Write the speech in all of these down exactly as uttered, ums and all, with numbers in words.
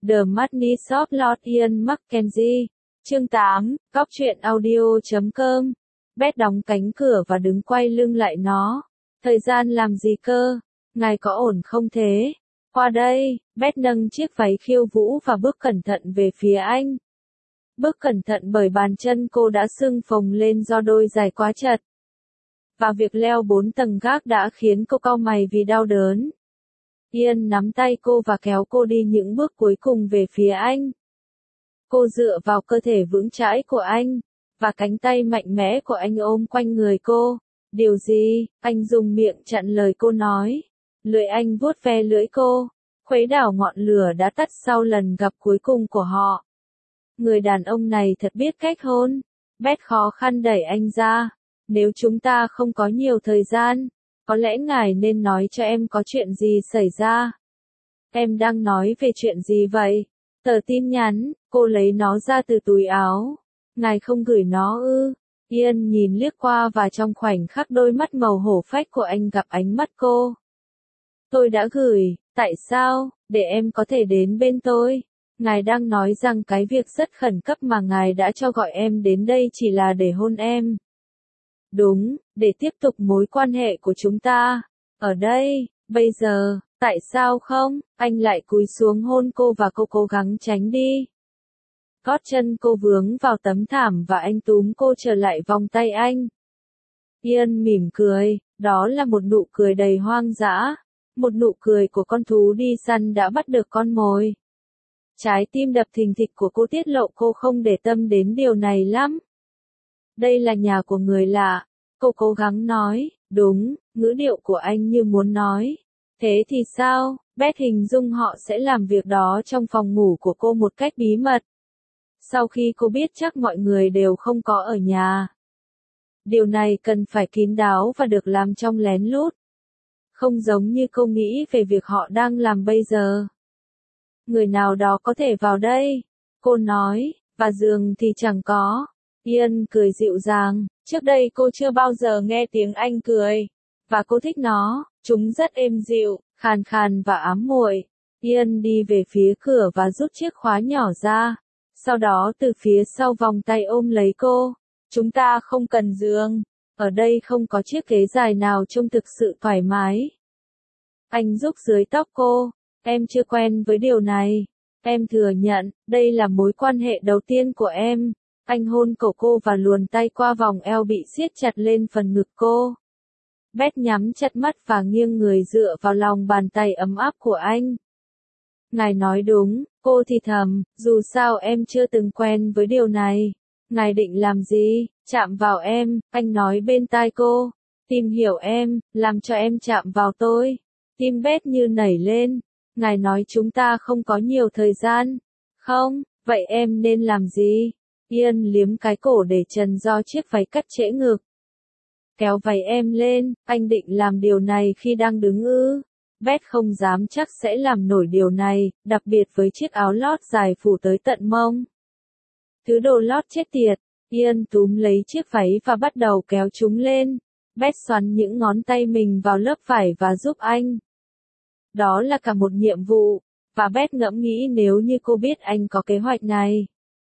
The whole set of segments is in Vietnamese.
The Madness of Lord Ian Mackenzie. Chương tám, Góc truyện audio chấm com. Beth đóng cánh cửa và đứng quay lưng lại nó. Thời gian làm gì cơ? Ngài có ổn không thế? Qua đây, Beth nâng chiếc váy khiêu vũ và bước cẩn thận về phía anh. Bước cẩn thận bởi bàn chân cô đã sưng phồng lên do đôi giày quá chật. Và việc leo bốn tầng gác đã khiến cô cau mày vì đau đớn. Ian nắm tay cô và kéo cô đi những bước cuối cùng về phía anh. Cô dựa vào cơ thể vững chãi của anh, và cánh tay mạnh mẽ của anh ôm quanh người cô. Điều gì? Anh dùng miệng chặn lời cô nói. Lưỡi anh vuốt ve lưỡi cô, khuấy đảo ngọn lửa đã tắt sau lần gặp cuối cùng của họ. Người đàn ông này thật biết cách hôn. Beth khó khăn đẩy anh ra. Nếu chúng ta không có nhiều thời gian, có lẽ ngài nên nói cho em có chuyện gì xảy ra. Em đang nói về chuyện gì vậy? Tờ tin nhắn, cô lấy nó ra từ túi áo. Ngài không gửi nó ư? Ian nhìn liếc qua và trong khoảnh khắc đôi mắt màu hổ phách của anh gặp ánh mắt cô. Tôi đã gửi, tại sao? Để em có thể đến bên tôi. Ngài đang nói rằng cái việc rất khẩn cấp mà ngài đã cho gọi em đến đây chỉ là để hôn em. Đúng, để tiếp tục mối quan hệ của chúng ta. Ở đây, bây giờ, tại sao không? Anh lại cúi xuống hôn cô và cô cố gắng tránh đi. Gót chân cô vướng vào tấm thảm và anh túm cô trở lại vòng tay anh. Ian mỉm cười, đó là một nụ cười đầy hoang dã. Một nụ cười của con thú đi săn đã bắt được con mồi. Trái tim đập thình thịch của cô tiết lộ cô không để tâm đến điều này lắm. Đây là nhà của người lạ, cô cố gắng nói, đúng, ngữ điệu của anh như muốn nói. Thế thì sao? Beth hình dung họ sẽ làm việc đó trong phòng ngủ của cô một cách bí mật. Sau khi cô biết chắc mọi người đều không có ở nhà. Điều này cần phải kín đáo và được làm trong lén lút. Không giống như cô nghĩ về việc họ đang làm bây giờ. Người nào đó có thể vào đây, cô nói, và giường thì chẳng có. Ian cười dịu dàng, trước đây cô chưa bao giờ nghe tiếng anh cười, và cô thích nó, chúng rất êm dịu, khàn khàn và ám muội. Ian đi về phía cửa và rút chiếc khóa nhỏ ra, sau đó từ phía sau vòng tay ôm lấy cô. Chúng ta không cần giường, ở đây không có chiếc ghế dài nào trông thực sự thoải mái. Anh rúc dưới tóc cô, em chưa quen với điều này. Em thừa nhận, đây là mối quan hệ đầu tiên của em. Anh hôn cổ cô và luồn tay qua vòng eo bị siết chặt lên phần ngực cô. Beth nhắm chặt mắt và nghiêng người dựa vào lòng bàn tay ấm áp của anh. Ngài nói đúng, cô thì thầm, dù sao em chưa từng quen với điều này. Ngài định làm gì? Chạm vào em, anh nói bên tai cô. Tìm hiểu em, làm cho em chạm vào tôi. Tim Beth như nảy lên. Ngài nói chúng ta không có nhiều thời gian. Không, vậy em nên làm gì? Ian liếm cái cổ để trần do chiếc váy cắt trễ ngực. Kéo váy em lên, anh định làm điều này khi đang đứng ư? Beth không dám chắc sẽ làm nổi điều này, đặc biệt với chiếc áo lót dài phủ tới tận mông. Thứ đồ lót chết tiệt. Ian túm lấy chiếc váy và bắt đầu kéo chúng lên. Beth xoắn những ngón tay mình vào lớp vải và giúp anh. Đó là cả một nhiệm vụ, và Beth ngẫm nghĩ nếu như cô biết anh có kế hoạch này.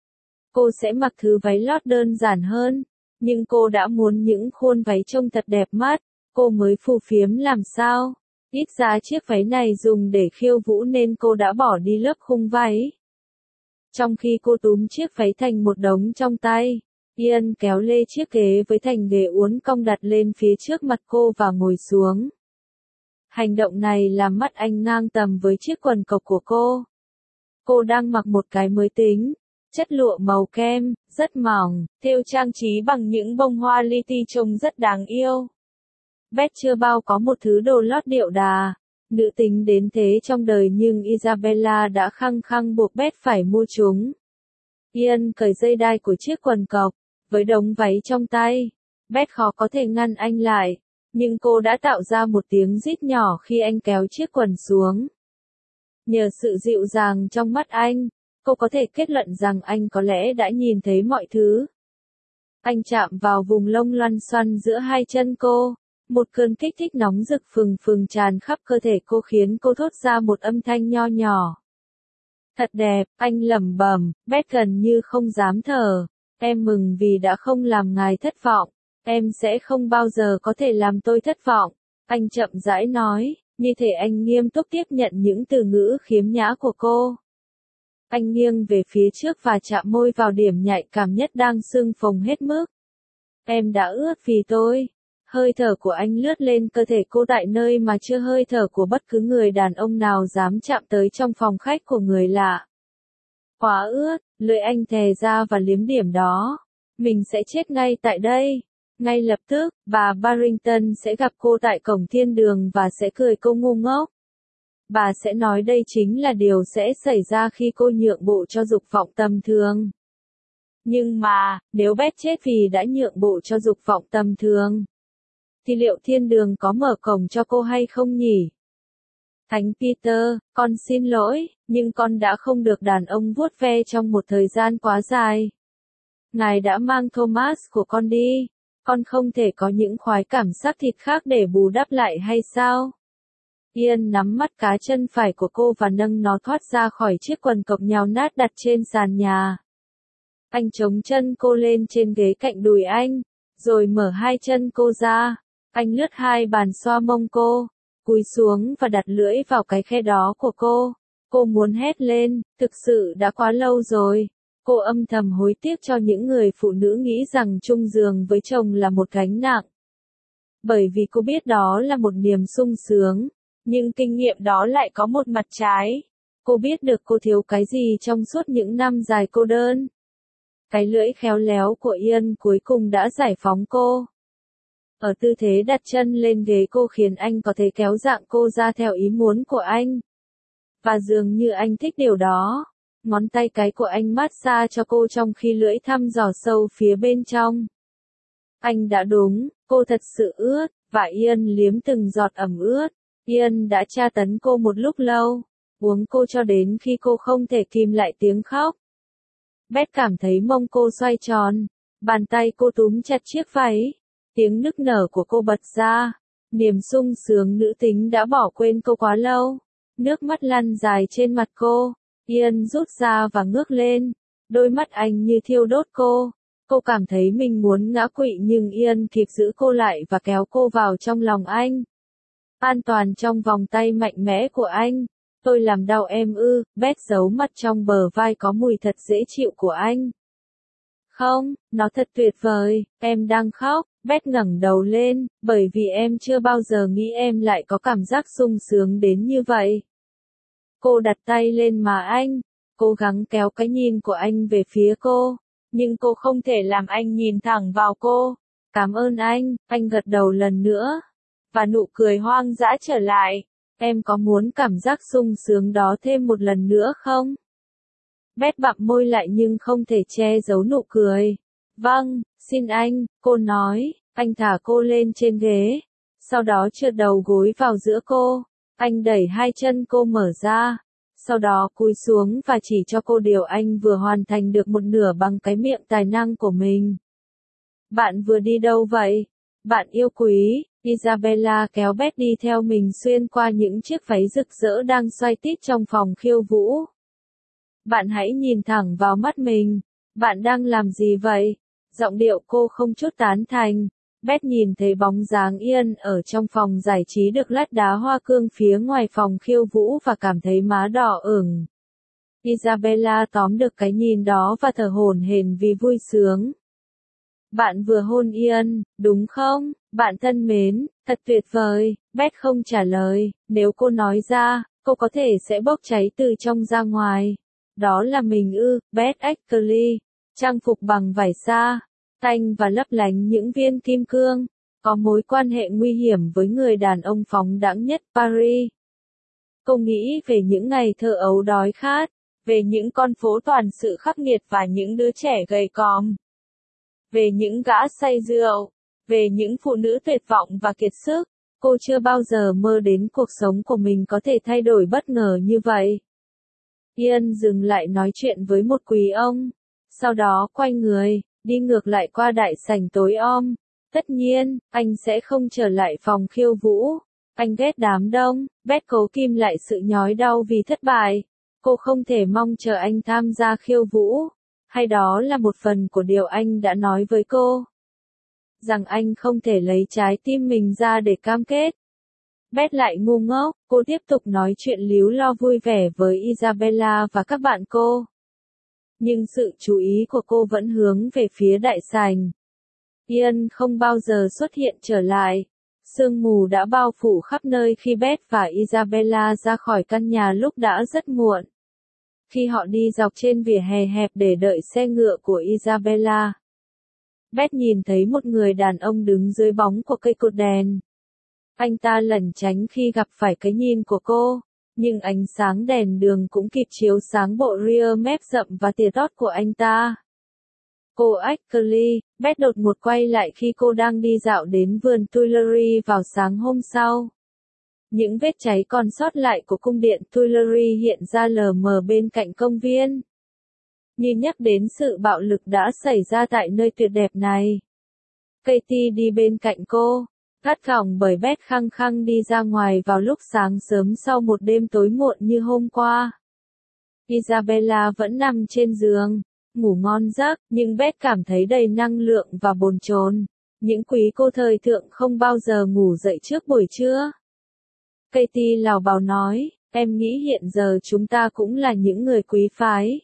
Cô sẽ mặc thứ váy lót đơn giản hơn, nhưng cô đã muốn những khuôn váy trông thật đẹp mắt, cô mới phù phiếm làm sao. Ít ra chiếc váy này dùng để khiêu vũ nên cô đã bỏ đi lớp khung váy. Trong khi cô túm chiếc váy thành một đống trong tay, Ian kéo lê chiếc ghế với thành ghế uốn cong đặt lên phía trước mặt cô và ngồi xuống. Hành động này làm mắt anh ngang tầm với chiếc quần cộc của cô. Cô đang mặc một cái mới tính, chất lụa màu kem, rất mỏng, thêu trang trí bằng những bông hoa li ti trông rất đáng yêu. Beth chưa bao có một thứ đồ lót điệu đà, nữ tính đến thế trong đời nhưng Isabella đã khăng khăng buộc Beth phải mua chúng. Ian cởi dây đai của chiếc quần cộc, với đống váy trong tay. Beth khó có thể ngăn anh lại, nhưng cô đã tạo ra một tiếng rít nhỏ khi anh kéo chiếc quần xuống. Nhờ sự dịu dàng trong mắt anh, cô có thể kết luận rằng anh có lẽ đã nhìn thấy mọi thứ. Anh chạm vào vùng lông loăn xoăn giữa hai chân cô. Một cơn kích thích nóng rực phừng phừng tràn khắp cơ thể cô khiến cô thốt ra một âm thanh nho nhỏ. Thật đẹp, anh lẩm bẩm, Beth gần như không dám thở. Em mừng vì đã không làm ngài thất vọng. Em sẽ không bao giờ có thể làm tôi thất vọng. Anh chậm rãi nói, như thể anh nghiêm túc tiếp nhận những từ ngữ khiếm nhã của cô. Anh nghiêng về phía trước và chạm môi vào điểm nhạy cảm nhất đang sưng phồng hết mức. Em đã ướt vì tôi. Hơi thở của anh lướt lên cơ thể cô tại nơi mà chưa hơi thở của bất cứ người đàn ông nào dám chạm tới trong phòng khách của người lạ. Quá ướt, lưỡi anh thè ra và liếm điểm đó. Mình sẽ chết ngay tại đây. Ngay lập tức, bà Barrington sẽ gặp cô tại cổng thiên đường và sẽ cười cô ngu ngốc. Bà sẽ nói đây chính là điều sẽ xảy ra khi cô nhượng bộ cho dục vọng tầm thường. Nhưng mà, nếu Beth chết vì đã nhượng bộ cho dục vọng tầm thường, thì liệu thiên đường có mở cổng cho cô hay không nhỉ? Thánh Peter, con xin lỗi, nhưng con đã không được đàn ông vuốt ve trong một thời gian quá dài. Ngài đã mang Thomas của con đi. Con không thể có những khoái cảm xác thịt khác để bù đắp lại hay sao? Ian nắm mắt cá chân phải của cô và nâng nó thoát ra khỏi chiếc quần cộc nhào nát đặt trên sàn nhà. Anh chống chân cô lên trên ghế cạnh đùi anh, rồi mở hai chân cô ra. Anh lướt hai bàn xoa mông cô, cúi xuống và đặt lưỡi vào cái khe đó của cô. Cô muốn hét lên, thực sự đã quá lâu rồi. Cô âm thầm hối tiếc cho những người phụ nữ nghĩ rằng chung giường với chồng là một gánh nặng. Bởi vì cô biết đó là một niềm sung sướng, nhưng kinh nghiệm đó lại có một mặt trái. Cô biết được cô thiếu cái gì trong suốt những năm dài cô đơn. Cái lưỡi khéo léo của Ian cuối cùng đã giải phóng cô. Ở tư thế đặt chân lên ghế cô khiến anh có thể kéo dạng cô ra theo ý muốn của anh. Và dường như anh thích điều đó. Ngón tay cái của anh mát xa cho cô trong khi lưỡi thăm dò sâu phía bên trong. Anh đã đúng, cô thật sự ướt, và Ian liếm từng giọt ẩm ướt. Ian đã tra tấn cô một lúc lâu, uống cô cho đến khi cô không thể kìm lại tiếng khóc. Beth cảm thấy mông cô xoay tròn, bàn tay cô túm chặt chiếc váy. Tiếng nức nở của cô bật ra, niềm sung sướng nữ tính đã bỏ quên cô quá lâu. Nước mắt lăn dài trên mặt cô. Ian rút ra và ngước lên, đôi mắt anh như thiêu đốt cô. Cô cảm thấy mình muốn ngã quỵ nhưng Ian kịp giữ cô lại và kéo cô vào trong lòng anh. An toàn trong vòng tay mạnh mẽ của anh. Tôi làm đau em ư, Beth giấu mặt trong bờ vai có mùi thật dễ chịu của anh. Không, nó thật tuyệt vời, em đang khóc. Beth ngẩng đầu lên, bởi vì em chưa bao giờ nghĩ em lại có cảm giác sung sướng đến như vậy. Cô đặt tay lên má anh, cố gắng kéo cái nhìn của anh về phía cô, nhưng cô không thể làm anh nhìn thẳng vào cô. Cảm ơn anh, anh gật đầu lần nữa, và nụ cười hoang dã trở lại. Em có muốn cảm giác sung sướng đó thêm một lần nữa không? Beth bặm môi lại nhưng không thể che giấu nụ cười. Vâng, xin anh, cô nói. Anh thả cô lên trên ghế, sau đó trượt đầu gối vào giữa cô. Anh đẩy hai chân cô mở ra, sau đó cúi xuống và chỉ cho cô điều anh vừa hoàn thành được một nửa bằng cái miệng tài năng của mình. Bạn vừa đi đâu vậy? Bạn yêu quý, Isabella kéo Beth đi theo mình xuyên qua những chiếc váy rực rỡ đang xoay tít trong phòng khiêu vũ. Bạn hãy nhìn thẳng vào mắt mình. Bạn đang làm gì vậy? Giọng điệu cô không chút tán thành. Beth nhìn thấy bóng dáng Ian ở trong phòng giải trí được lát đá hoa cương phía ngoài phòng khiêu vũ và cảm thấy má đỏ ửng. Isabella tóm được cái nhìn đó và thở hổn hển vì vui sướng. Bạn vừa hôn Ian, đúng không? Bạn thân mến, thật tuyệt vời. Beth không trả lời. Nếu cô nói ra, cô có thể sẽ bốc cháy từ trong ra ngoài. Đó là mình ư, Beth Ashley. Trang phục bằng vải sa, tanh và lấp lánh những viên kim cương, có mối quan hệ nguy hiểm với người đàn ông phóng đãng nhất Paris. Cô nghĩ về những ngày thơ ấu đói khát, về những con phố toàn sự khắc nghiệt và những đứa trẻ gầy còm, về những gã say rượu, về những phụ nữ tuyệt vọng và kiệt sức. Cô chưa bao giờ mơ đến cuộc sống của mình có thể thay đổi bất ngờ như vậy. Ian dừng lại nói chuyện với một quý ông, sau đó quay người, đi ngược lại qua đại sảnh tối om. Tất nhiên, anh sẽ không trở lại phòng khiêu vũ. Anh ghét đám đông. Beth cố kìm lại sự nhói đau vì thất bại. Cô không thể mong chờ anh tham gia khiêu vũ, hay đó là một phần của điều anh đã nói với cô? Rằng anh không thể lấy trái tim mình ra để cam kết. Beth lại ngu ngốc, cô tiếp tục nói chuyện líu lo vui vẻ với Isabella và các bạn cô. Nhưng sự chú ý của cô vẫn hướng về phía đại sảnh. Ian không bao giờ xuất hiện trở lại. Sương mù đã bao phủ khắp nơi khi Beth và Isabella ra khỏi căn nhà lúc đã rất muộn. Khi họ đi dọc trên vỉa hè hẹp để đợi xe ngựa của Isabella, Beth nhìn thấy một người đàn ông đứng dưới bóng của cây cột đèn. Anh ta lẩn tránh khi gặp phải cái nhìn của cô, nhưng ánh sáng đèn đường cũng kịp chiếu sáng bộ rear mép rậm và tỉa tót của anh ta. Cô Ashley, Beth đột ngột quay lại khi cô đang đi dạo đến vườn Tuileries vào sáng hôm sau. Những vết cháy còn sót lại của cung điện Tuileries hiện ra lờ mờ bên cạnh công viên. Như nhắc đến sự bạo lực đã xảy ra tại nơi tuyệt đẹp này. Katie đi bên cạnh cô, thất vọng bởi Beth khăng khăng đi ra ngoài vào lúc sáng sớm sau một đêm tối muộn như hôm qua. Isabella vẫn nằm trên giường, ngủ ngon giấc, nhưng Beth cảm thấy đầy năng lượng và bồn chồn. Những quý cô thời thượng không bao giờ ngủ dậy trước buổi trưa. Katie lào bào nói, em nghĩ hiện giờ chúng ta cũng là những người quý phái.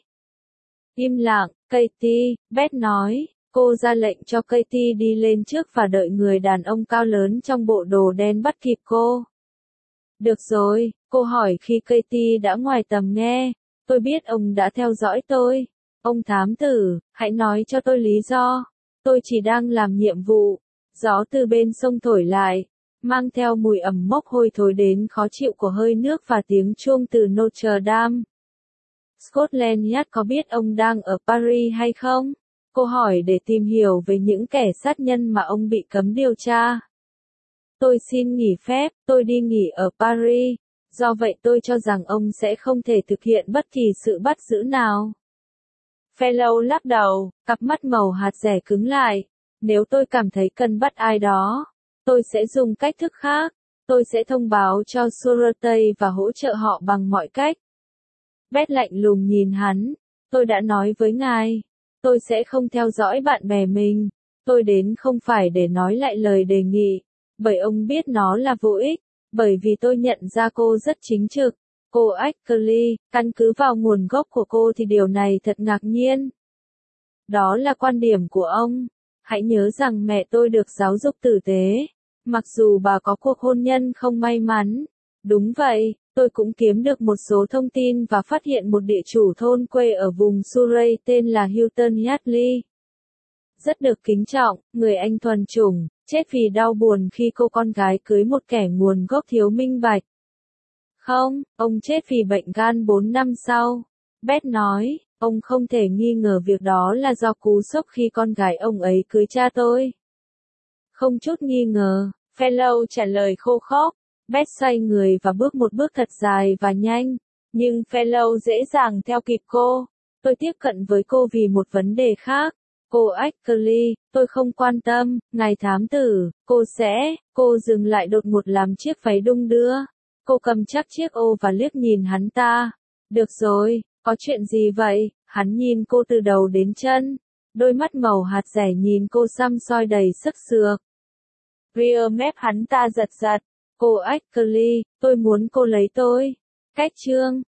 Im lặng, Katie, Beth nói. Cô ra lệnh cho Katie đi lên trước và đợi người đàn ông cao lớn trong bộ đồ đen bắt kịp cô. Được rồi, cô hỏi khi Katie đã ngoài tầm nghe. Tôi biết ông đã theo dõi tôi. Ông thám tử, hãy nói cho tôi lý do. Tôi chỉ đang làm nhiệm vụ. Gió từ bên sông thổi lại, mang theo mùi ẩm mốc hôi thối đến khó chịu của hơi nước và tiếng chuông từ Notre Dame. Scotland Yard có biết ông đang ở Paris hay không? Cô hỏi để tìm hiểu về những kẻ sát nhân mà ông bị cấm điều tra. Tôi xin nghỉ phép, tôi đi nghỉ ở Paris. Do vậy tôi cho rằng ông sẽ không thể thực hiện bất kỳ sự bắt giữ nào. Fellow lắc đầu, cặp mắt màu hạt rẻ cứng lại. Nếu tôi cảm thấy cần bắt ai đó, tôi sẽ dùng cách thức khác. Tôi sẽ thông báo cho Surrey và hỗ trợ họ bằng mọi cách. Beth lạnh lùng nhìn hắn. Tôi đã nói với ngài. Tôi sẽ không theo dõi bạn bè mình. Tôi đến không phải để nói lại lời đề nghị. Bởi ông biết nó là vô ích. Bởi vì tôi nhận ra cô rất chính trực. Cô Ashley, căn cứ vào nguồn gốc của cô thì điều này thật ngạc nhiên. Đó là quan điểm của ông. Hãy nhớ rằng mẹ tôi được giáo dục tử tế. Mặc dù bà có cuộc hôn nhân không may mắn. Đúng vậy, tôi cũng kiếm được một số thông tin và phát hiện một địa chủ thôn quê ở vùng Surrey tên là Hilton Yardley. Rất được kính trọng, người Anh thuần chủng, chết vì đau buồn khi cô con gái cưới một kẻ nguồn gốc thiếu minh bạch. Không, ông chết vì bệnh gan bốn năm sau. Beth nói, ông không thể nghi ngờ việc đó là do cú sốc khi con gái ông ấy cưới cha tôi. Không chút nghi ngờ, Fellow trả lời khô khốc. Beth xoay người và bước một bước thật dài và nhanh, nhưng Fellow dễ dàng theo kịp cô. Tôi tiếp cận với cô vì một vấn đề khác. Cô Ashley, tôi không quan tâm, ngài thám tử, cô sẽ, cô dừng lại đột ngột làm chiếc váy đung đưa. Cô cầm chắc chiếc ô và liếc nhìn hắn ta. Được rồi, có chuyện gì vậy? Hắn nhìn cô từ đầu đến chân. Đôi mắt màu hạt rẻ nhìn cô săm soi đầy sức sược. Rear mép hắn ta giật giật. Cô Ashley, tôi muốn cô lấy tôi. Cách chương.